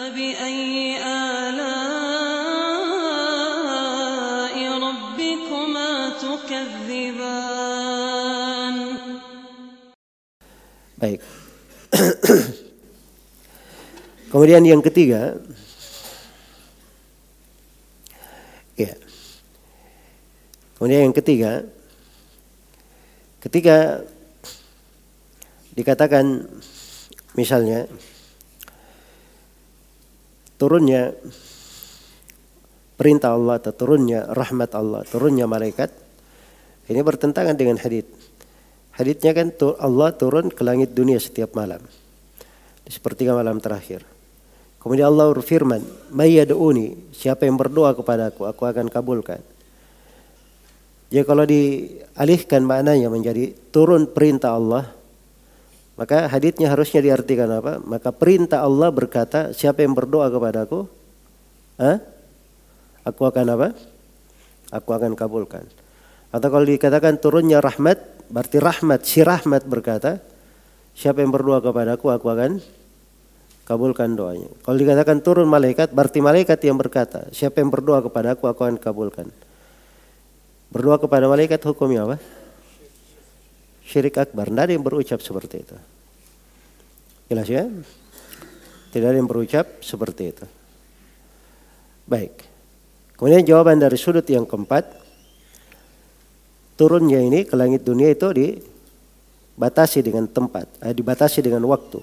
فبأي آلاء ربكما تكذبان. Baik. Kemudian yang ketiga, ya. Kemudian yang ketiga, ketika dikatakan misalnya turunnya perintah Allah atau turunnya rahmat Allah, turunnya malaikat, ini bertentangan dengan hadits. Haditsnya kan Allah turun ke langit dunia setiap malam, di sepertiga malam terakhir. Kemudian Allah berfirman, "May yad'uni", siapa yang berdoa kepadaku, aku akan kabulkan. Jadi kalau dialihkan maknanya menjadi turun perintah Allah, maka haditsnya harusnya diartikan apa? Maka perintah Allah berkata, siapa yang berdoa kepadaku, aku akan apa? Aku akan kabulkan. Atau kalau dikatakan turunnya rahmat, berarti rahmat, si rahmat berkata, siapa yang berdoa kepadaku, aku akan kabulkan doanya. Kalau dikatakan turun malaikat, berarti malaikat yang berkata, siapa yang berdoa kepadaku, aku akan kabulkan. Berdoa kepada malaikat hukumnya apa? Syirik akbar. Tidak ada yang berucap seperti itu. Jelas ya? Tidak ada yang berucap seperti itu. Baik. Kemudian jawaban dari sudut yang keempat, turunnya ini ke langit dunia itu dibatasi dengan tempat, dibatasi dengan waktu.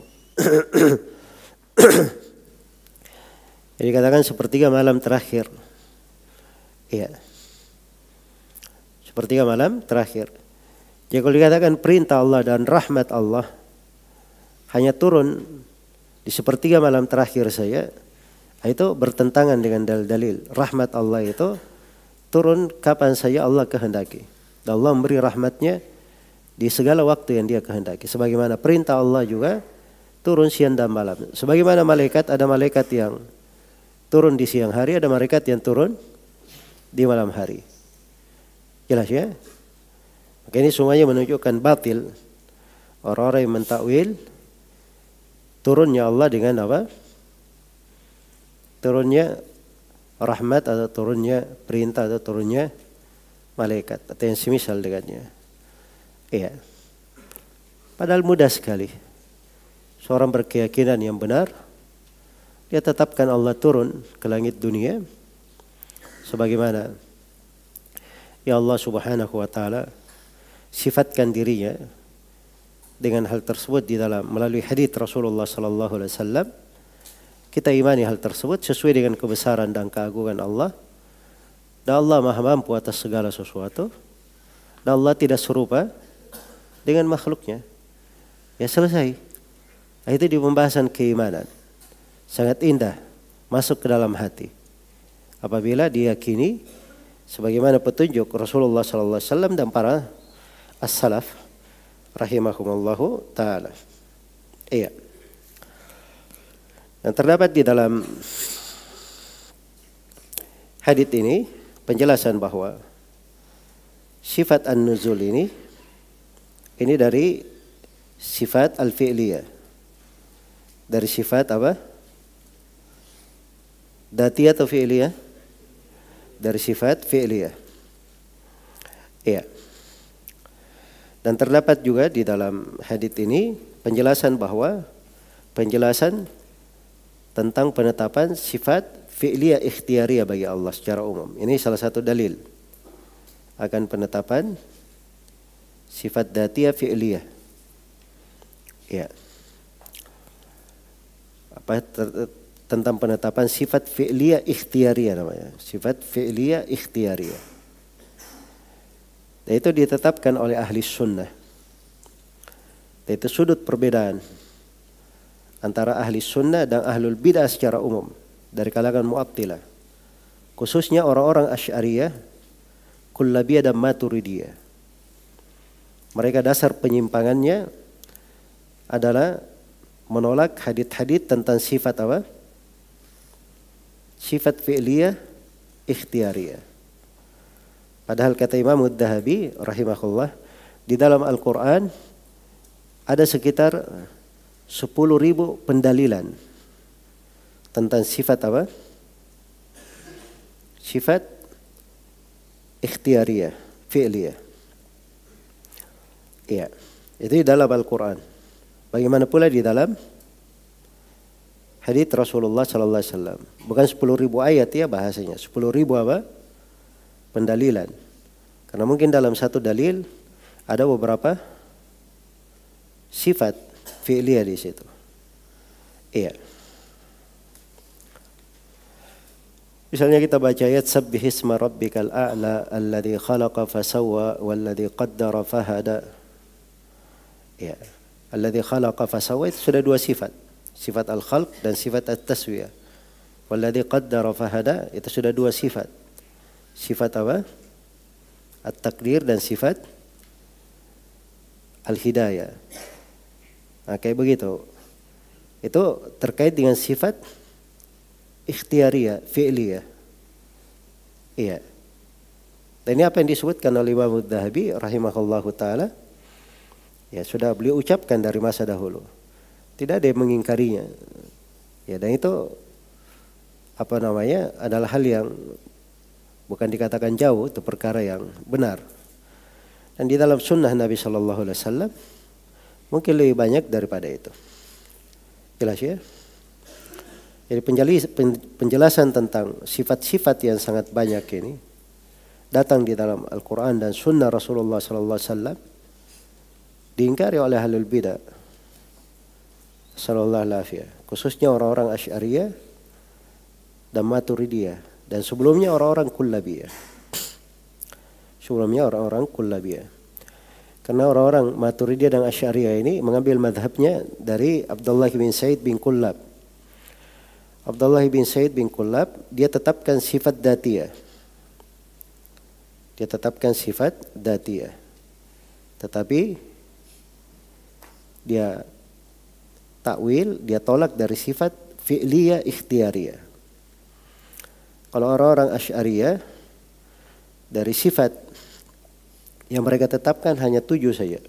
Jadi katakan sepertiga malam terakhir. Iya. Sepertiga malam terakhir. Jadi kalau dikatakan perintah Allah dan rahmat Allah hanya turun di sepertiga malam terakhir saja, itu bertentangan dengan dalil-dalil. Rahmat Allah itu turun kapan saja Allah kehendaki. Dan Allah memberi rahmatnya di segala waktu yang dia kehendaki. Sebagaimana perintah Allah juga turun siang dan malam. Sebagaimana malaikat, ada malaikat yang turun di siang hari, ada malaikat yang turun di malam hari. Jelas ya? Maka ini semuanya menunjukkan batil orang-orang yang mentakwil turunnya Allah dengan apa? Turunnya rahmat atau turunnya perintah atau turunnya malaikat atau yang semisal dengannya. Iya. Padahal mudah sekali. Seorang berkeyakinan yang benar, dia tetapkan Allah turun ke langit dunia sebagaimana ya Allah Subhanahu wa taala sifatkan dirinya dengan hal tersebut di dalam melalui hadits Rasulullah sallallahu alaihi wasallam. Kita imani hal tersebut sesuai dengan kebesaran dan keagungan Allah. Dan Allah Maha mampu atas segala sesuatu. Dan Allah tidak serupa dengan makhluknya. Ya selesai. Itu di pembahasan keimanan. Sangat indah masuk ke dalam hati. Apabila diyakini sebagaimana petunjuk Rasulullah sallallahu alaihi wasallam dan para as-salaf rahimahumullahu taala. Iya. Dan terdapat di dalam hadits ini penjelasan bahwa sifat an-nuzul ini dari sifat al-fi'liyah. Dari sifat apa? Datiyah atau fi'liyah? Dari sifat fi'liyah. Iya. Dan terdapat juga di dalam hadits ini penjelasan tentang penetapan sifat fi'liyah ikhtiyariyah bagi Allah secara umum. Ini salah satu dalil akan penetapan sifat datiyah fi'liyah. Ya. Tentang penetapan sifat fi'liyah ikhtiyariyah namanya. Sifat fi'liyah ikhtiyariyah. Dan itu ditetapkan oleh ahli sunnah. Dan itu sudut perbedaan antara ahli sunnah dan ahlul bid'ah secara umum dari kalangan mu'attilah. Khususnya orang-orang asy'ariyah, kullabiyah dan maturidiyah. Mereka dasar penyimpangannya adalah menolak hadits-hadits tentang sifat apa? Sifat fi'liyah ikhtiyariyah. Padahal kata Imam Ad-Dhahabi rahimahullah, di dalam Al-Quran ada sekitar 10.000 pendalilan tentang sifat apa? Sifat ikhtiyariyah, fi'liyah. Iya, itu di dalam Al-Quran. Bagaimana pula di dalam hadits Rasulullah sallallahu alaihi wasallam. Bukan 10.000 ayat ya bahasanya. 10.000 apa? Pendalilan. Karena mungkin dalam satu dalil ada beberapa sifat fi'liyah di situ. Iya. Misalnya kita baca ayat Sabbihisma rabbikal a'la alladzi khalaqa fasawwa walladzi qaddara fahada. Ya. Alladzi khalaqa fasawwa itu sudah dua sifat. Sifat al-khalq dan sifat at-taswiyah. Walladzi qaddara fahada itu sudah dua sifat. Sifat apa? At-takdir dan sifat al-hidayah. Nah, kayak begitu. Itu terkait dengan sifat ikhtiyariyah, fi'liyah. Iya. Dan ini apa yang disebutkan oleh Imam Adz-Dzahabi rahimahullahu taala. Ya, sudah beliau ucapkan dari masa dahulu. Tidak ada yang mengingkarinya. Ya, dan itu adalah hal yang bukan dikatakan jauh, itu perkara yang benar. Dan di dalam sunnah Nabi sallallahu alaihi wasallam mungkin lebih banyak daripada itu. Jelas ya? Jadi penjelasan tentang sifat-sifat yang sangat banyak ini datang di dalam Al-Quran dan Sunnah Rasulullah Sallallahu Alaihi Wasallam diingkari oleh ahlul bidah. Sallallahu Alaihi Wasallam, khususnya orang-orang Asy'ariyah dan Maturidiyah dan sebelumnya orang-orang Kullabiyah. Karena orang-orang Maturidiyah dan Asy'ariyah ini mengambil madhabnya dari Abdullah bin Said bin Kullab. Abdullah bin Said bin Kullab dia tetapkan sifat datiyah. Tetapi dia takwil, dia tolak dari sifat fi'liyah ikhtiyariyah. Kalau orang-orang Asy'ariyah dari sifat yang mereka tetapkan hanya 7 saja.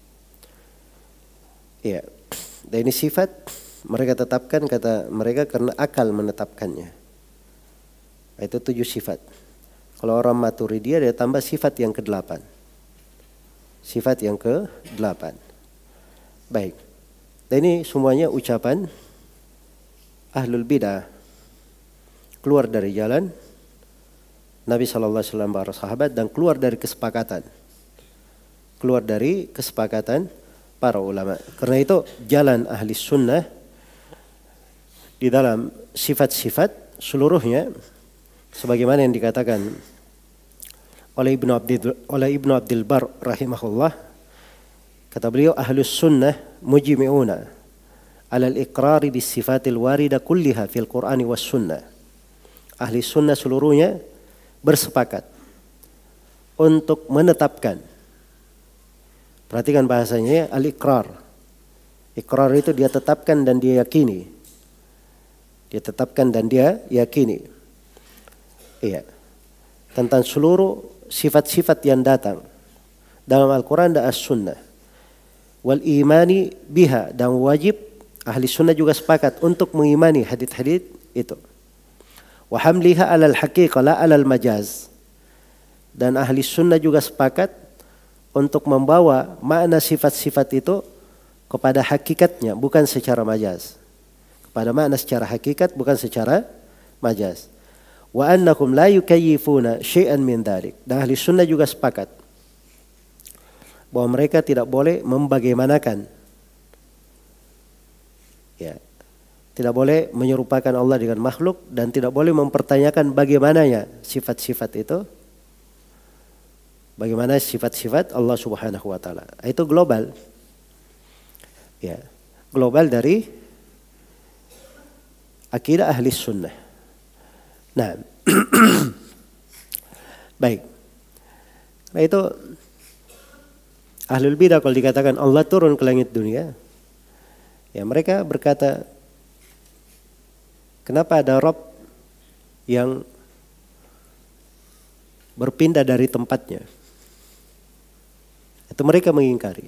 Iya. Dan ini sifat mereka tetapkan, kata mereka, karena akal menetapkannya. Itu 7 sifat. Kalau orang Maturidiyah dia tambah sifat yang ke-8. Baik. Dan ini semuanya ucapan ahlul bidah, keluar dari jalan Nabi sallallahu alaihi wasallam para sahabat dan keluar dari kesepakatan para ulama. Karena itu jalan ahli sunnah di dalam sifat-sifat seluruhnya sebagaimana yang dikatakan oleh Ibnu Abdul Bar rahimahullah, kata beliau ahlus sunnah mujmi'una ala al-iqrari bis sifatil warida kulliha fil Qur'ani was sunnah. Ahli sunnah seluruhnya bersepakat untuk menetapkan, perhatikan bahasanya, al-iqrar. Iqrar itu dia tetapkan dan dia yakini. Iya. Tentang seluruh sifat-sifat yang datang dalam Al-Quran dan As-Sunnah. Wal imani biha, dan wajib ahli sunnah juga sepakat untuk mengimani hadits-hadits itu. Wa hamliha alal haqiqah la alal majaz. Dan ahli sunnah juga sepakat untuk membawa makna sifat-sifat itu kepada hakikatnya, bukan secara majaz. Pada makna secara hakikat, bukan secara majaz. Wa annahum la yukayyifuna syai'an min dzalik. Dan ahli sunnah juga sepakat bahwa mereka tidak boleh membagaimanakan, ya, tidak boleh menyerupakan Allah dengan makhluk dan tidak boleh mempertanyakan bagaimananya sifat-sifat itu, bagaimana sifat-sifat Allah Subhanahu wa taala. Itu global. Ya, global dari akidah ahli sunnah. Nah, baik. Nah itu ahlul bidah kalau dikatakan Allah turun ke langit dunia, ya mereka berkata, kenapa ada Rabb yang berpindah dari tempatnya? Itu mereka mengingkari.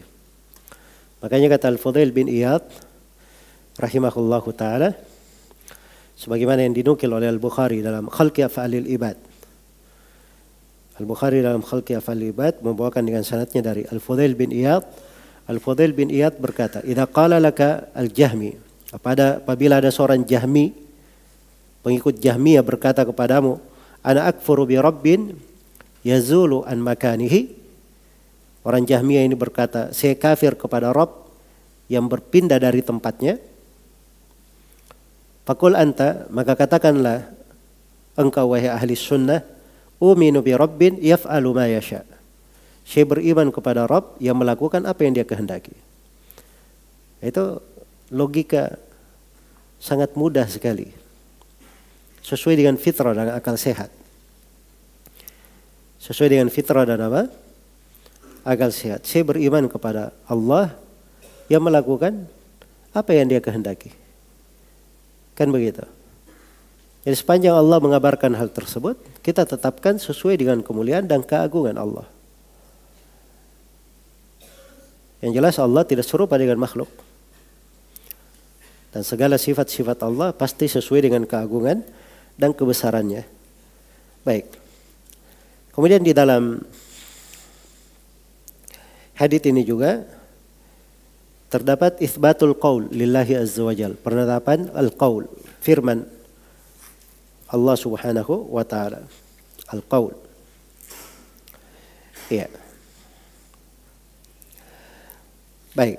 Makanya kata Al-Fudail bin Iyad rahimahullahu taala, Sebagaimana yang dinukil oleh Al-Bukhari dalam Khalqi Af'alil Ibad. Al-Bukhari dalam Khalqi Af'alil Ibad membawakan dengan sanadnya dari Al-Fudail bin Iyad. Al-Fudail bin Iyad berkata, "Idza qala laka al-Jahmi," apabila ada seorang Jahmi, pengikut Jahmiyah berkata kepadamu, "Ana akfuru bi rabbin yazulu an makanihi." Orang Jahmiyah ini berkata, "Saya kafir kepada Rabb yang berpindah dari tempatnya." Faqul anta, maka katakanlah engkau wahai ahli sunnah, uminu bi rabbin yaf'alu ma yasha. Saya beriman kepada Rabb yang melakukan apa yang dia kehendaki. Itu logika sangat mudah sekali. Sesuai dengan fitrah dan akal sehat. Sesuai dengan fitrah dan apa? Akal sehat. Saya beriman kepada Allah yang melakukan apa yang dia kehendaki. Kan begitu. Jadi sepanjang Allah mengabarkan hal tersebut, kita tetapkan sesuai dengan kemuliaan dan keagungan Allah. Yang jelas Allah tidak serupa dengan makhluk. Dan segala sifat-sifat Allah pasti sesuai dengan keagungan dan kebesarannya. Baik. Kemudian di dalam hadits ini juga terdapat itsbatul qaul lillahi azza wajal, penetapan al-qaul, firman Allah Subhanahu wa taala. Al-qaul. Iya. Baik.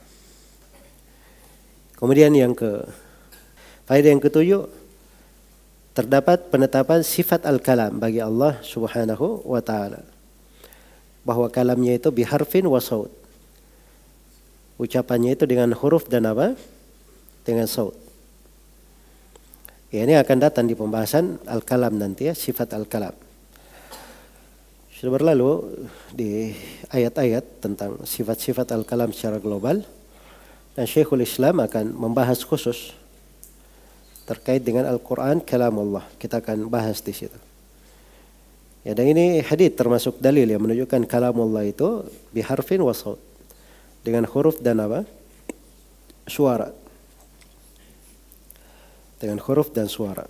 Kemudian faedah yang ketujuh, terdapat penetapan sifat al-kalam bagi Allah Subhanahu wa taala. Bahwa kalamnya itu biharfin wa saut. Ucapannya itu dengan huruf dan apa? Dengan saut. Ya, ini akan datang di pembahasan al-kalam nanti ya, sifat al-kalam. Sudah berlalu di ayat-ayat tentang sifat-sifat al-kalam secara global. Dan Syekhul Islam akan membahas khusus terkait dengan Al-Quran, kalam Allah. Kita akan bahas di situ. Ya, dan ini hadits termasuk dalil yang menunjukkan kalam Allah itu biharfin wa saut. Dengan huruf dan apa? Suara. Dengan huruf dan suara.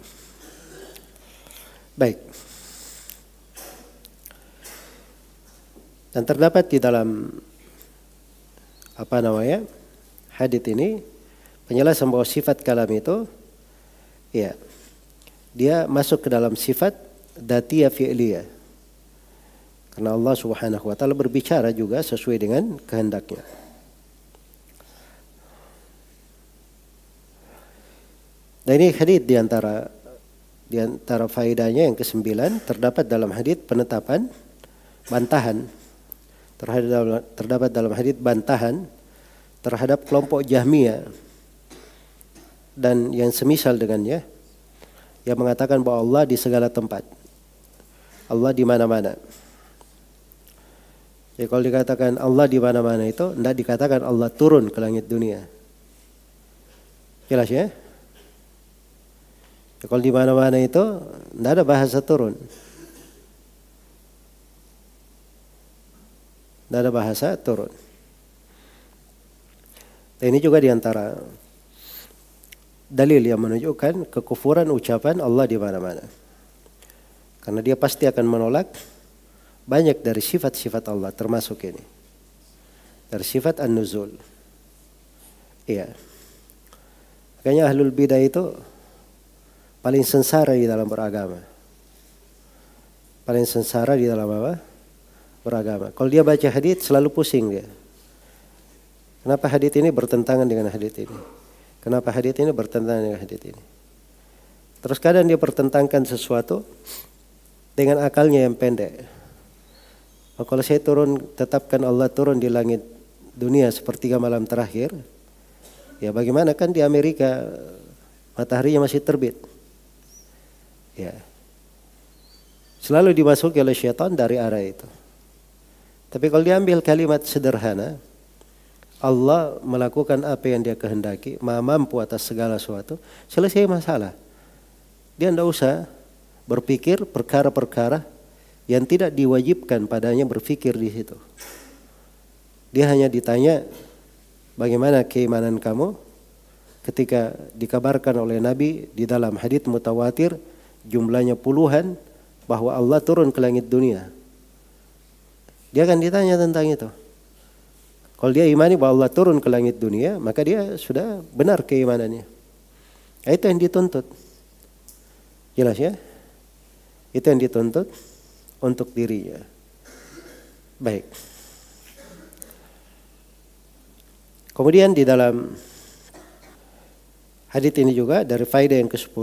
Baik. Dan terdapat di dalam hadits ini penjelasan bahwa sifat kalam itu ya dia masuk ke dalam sifat dzatiyah fi'liyah. Karena Allah Subhanahu wa taala berbicara juga sesuai dengan kehendaknya. Dan ini hadits di antara faedahnya yang ke-9 terdapat dalam hadits penetapan bantahan terdapat dalam hadits bantahan terhadap kelompok Jahmiyah dan yang semisal dengannya yang mengatakan bahwa Allah di segala tempat. Allah di mana-mana. Jadi kalau dikatakan Allah di mana-mana itu tidak dikatakan Allah turun ke langit dunia. Jelas ya? Kalau di mana-mana itu tidak ada bahasa turun. Tidak ada bahasa turun. Dan ini juga diantara dalil yang menunjukkan kekufuran ucapan Allah di mana-mana. Karena dia pasti akan menolak banyak dari sifat-sifat Allah termasuk ini. Dari sifat an-nuzul. Iya. Makanya ahlul bidah itu paling sengsara di dalam beragama. Paling sengsara di dalam apa? Beragama. Kalau dia baca hadits selalu pusing dia. Kenapa hadits ini bertentangan dengan hadits ini? Kenapa hadits ini bertentangan dengan hadits ini? Terus kadang dia pertentangkan sesuatu dengan akalnya yang pendek. Kalau saya tetapkan Allah turun di langit dunia sepertiga malam terakhir, ya bagaimana kan di Amerika mataharinya masih terbit. Ya. Selalu dimasuki oleh syaitan dari arah itu. Tapi kalau diambil kalimat sederhana, Allah melakukan apa yang dia kehendaki, Maha mampu atas segala sesuatu, selesai masalah. Dia tidak usah berpikir perkara-perkara yang tidak diwajibkan padanya berpikir di situ. Dia hanya ditanya, bagaimana keimanan kamu? ketika dikabarkan oleh Nabi di dalam hadits mutawatir jumlahnya puluhan bahwa Allah turun ke langit dunia. Dia akan ditanya tentang itu. Kalau dia imani bahwa Allah turun ke langit dunia, maka dia sudah benar keimanannya. Itu yang dituntut. Jelas ya? Itu yang dituntut untuk dirinya. Baik. Kemudian di dalam hadits ini juga dari faedah yang ke-10,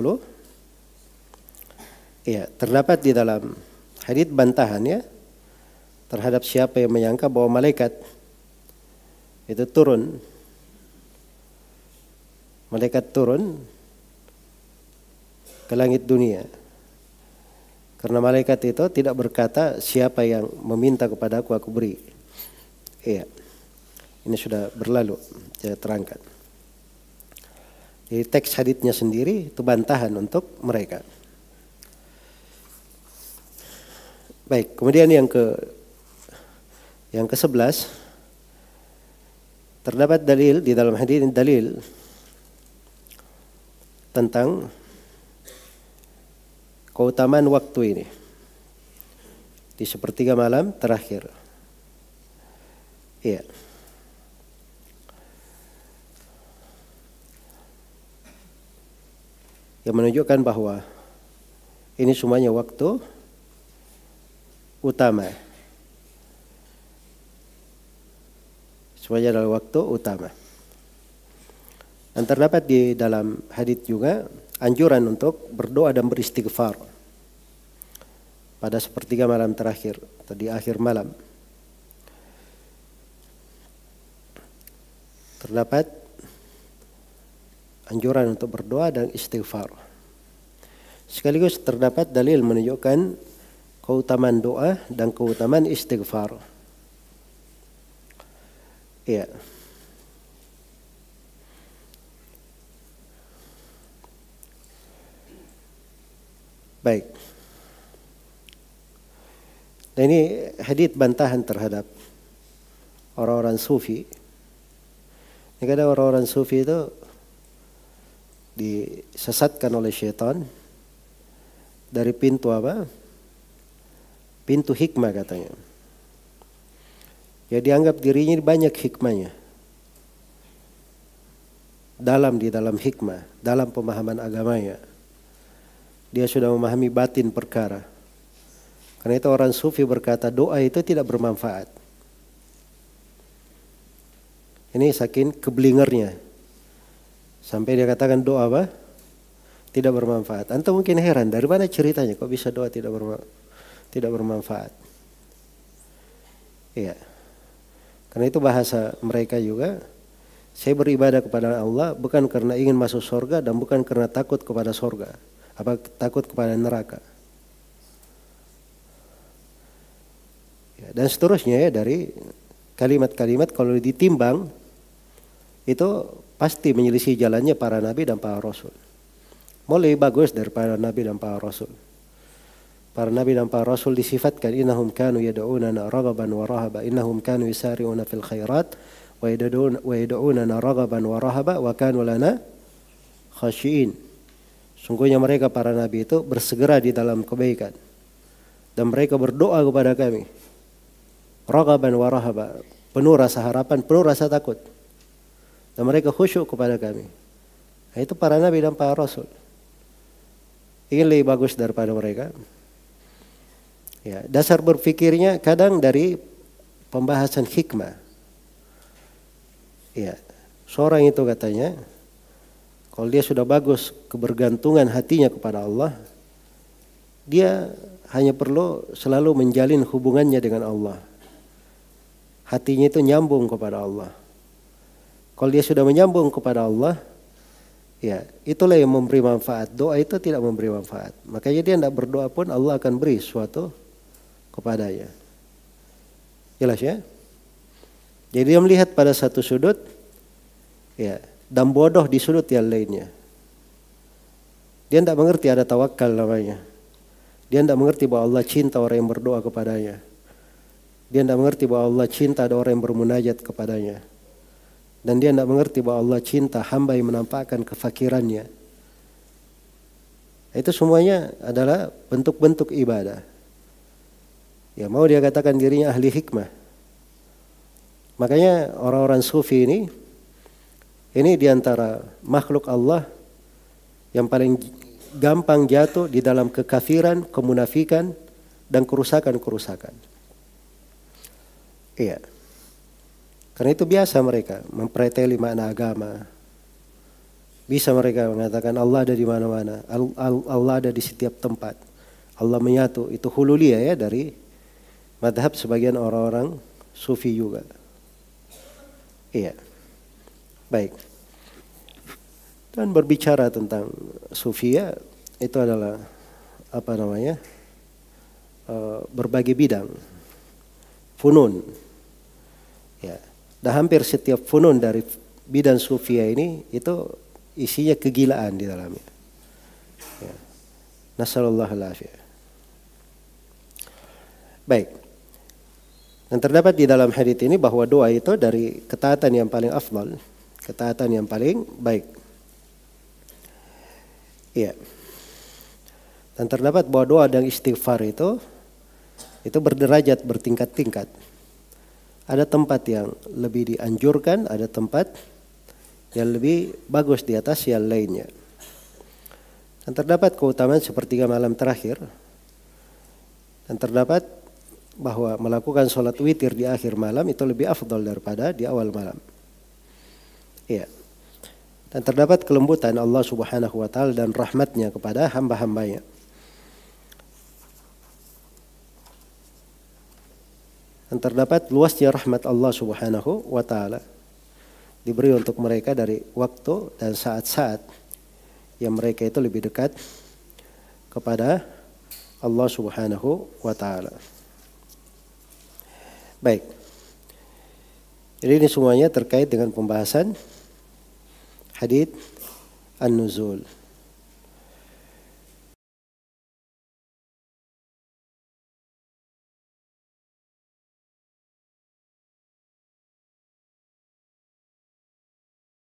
ya, terdapat di dalam hadits bantahan ya terhadap siapa yang menyangka bahwa malaikat itu turun. Malaikat turun ke langit dunia. Karena malaikat itu tidak berkata siapa yang meminta kepadaku aku beri. Iya. Ini sudah berlalu, saya terangkan. Jadi teks haditsnya sendiri itu bantahan untuk mereka. Baik, kemudian yang ke-11 terdapat dalil di dalam hadits ini, dalil tentang keutamaan waktu ini di sepertiga malam terakhir. Iya. Yang menunjukkan bahwa ini semuanya waktu utama. Semuanya adalah waktu utama. Dan terdapat di dalam hadits juga anjuran untuk berdoa dan beristighfar pada sepertiga malam terakhir atau di akhir malam. Terdapat anjuran untuk berdoa dan istighfar. Sekaligus terdapat dalil menunjukkan keutamaan doa dan keutamaan istighfar. Iya. Baik. Nah ini hadits bantahan terhadap orang-orang sufi. Ini kadang orang-orang sufi itu disesatkan oleh syaitan dari pintu apa? Pintu hikmah katanya. Ya dianggap dirinya banyak hikmahnya. Di dalam hikmah, dalam pemahaman agamanya. Dia sudah memahami batin perkara. Karena itu orang sufi berkata doa itu tidak bermanfaat. Ini saking kebelingernya. Sampai dia katakan doa apa? Tidak bermanfaat. Antum mungkin heran, dari mana ceritanya kok bisa doa tidak bermanfaat? Iya. Karena itu bahasa mereka juga, saya beribadah kepada Allah bukan karena ingin masuk surga dan bukan karena takut kepada surga, takut kepada neraka. Ya, dan seterusnya ya dari kalimat-kalimat kalau ditimbang itu pasti menyelisih jalannya para nabi dan para rasul. Mau lebih bagus daripada nabi dan para rasul. Para nabi dan para rasul disifatkan innahum kanu yad'unana raghaban wa rahaba, innahum kanu yusari'una fil khairat wa yad'unana raghaban wa rahaba wa kanu lana khashiin. Sungguhnya mereka para nabi itu bersegera di dalam kebaikan dan mereka berdoa kepada kami raghaban wa rahaba, penuh rasa harapan, penuh rasa takut, dan mereka khusyuk kepada kami. Nah, itu para nabi dan para rasul. Ingin lebih bagus daripada mereka. Ya, dasar berpikirnya kadang dari pembahasan hikmah. Ya, seorang itu katanya, kalau dia sudah bagus kebergantungan hatinya kepada Allah, dia hanya perlu selalu menjalin hubungannya dengan Allah. Hatinya itu nyambung kepada Allah. Kalau dia sudah menyambung kepada Allah, ya itulah yang memberi manfaat. Doa itu tidak memberi manfaat. Makanya dia tidak berdoa pun Allah akan beri sesuatu kepadanya. Jelas ya? Jadi dia melihat pada satu sudut, ya, dan bodoh di sudut yang lainnya. Dia tidak mengerti ada tawakal namanya. Dia tidak mengerti bahwa Allah cinta orang yang berdoa kepadanya. Dia tidak mengerti bahwa Allah cinta ada orang yang bermunajat kepadanya. dan dia tidak mengerti bahwa Allah cinta hamba yang menampakkan kefakirannya. Itu semuanya adalah bentuk-bentuk ibadah. Ya, mau dia katakan dirinya ahli hikmah. Makanya orang-orang sufi ini diantara makhluk Allah yang paling gampang jatuh di dalam kekafiran, kemunafikan, dan kerusakan-kerusakan. Iya. Karena itu biasa mereka mempreteli makna agama. Bisa mereka mengatakan Allah ada di mana-mana, Allah ada di setiap tempat. Allah menyatu, itu hululiyah ya dari madhab sebagian orang-orang sufi juga. Iya. Baik. Dan berbicara tentang sufia itu adalah berbagai bidang, funun. Ya. Dan hampir setiap funun dari bidang sufia ini itu isinya kegilaan di dalamnya. Ya. Nasallallahu alaihi. Baik. Dan terdapat di dalam hadits ini bahwa doa itu dari ketaatan yang paling afdal, ketaatan yang paling baik. Iya. Dan terdapat bahwa doa dan istighfar itu berderajat, bertingkat-tingkat. Ada tempat yang lebih dianjurkan, ada tempat yang lebih bagus di atas yang lainnya. Dan terdapat keutamaan sepertiga malam terakhir. Dan terdapat bahwa melakukan sholat witir di akhir malam itu lebih afdal daripada di awal malam. Iya. Dan terdapat kelembutan Allah Subhanahu wa taala dan rahmatnya kepada hamba-hambanya. Dan terdapat luasnya rahmat Allah Subhanahu wa taala diberi untuk mereka dari waktu dan saat-saat yang mereka itu lebih dekat kepada Allah Subhanahu wa taala. Baik. Jadi ini semuanya terkait dengan pembahasan hadits an-nuzul.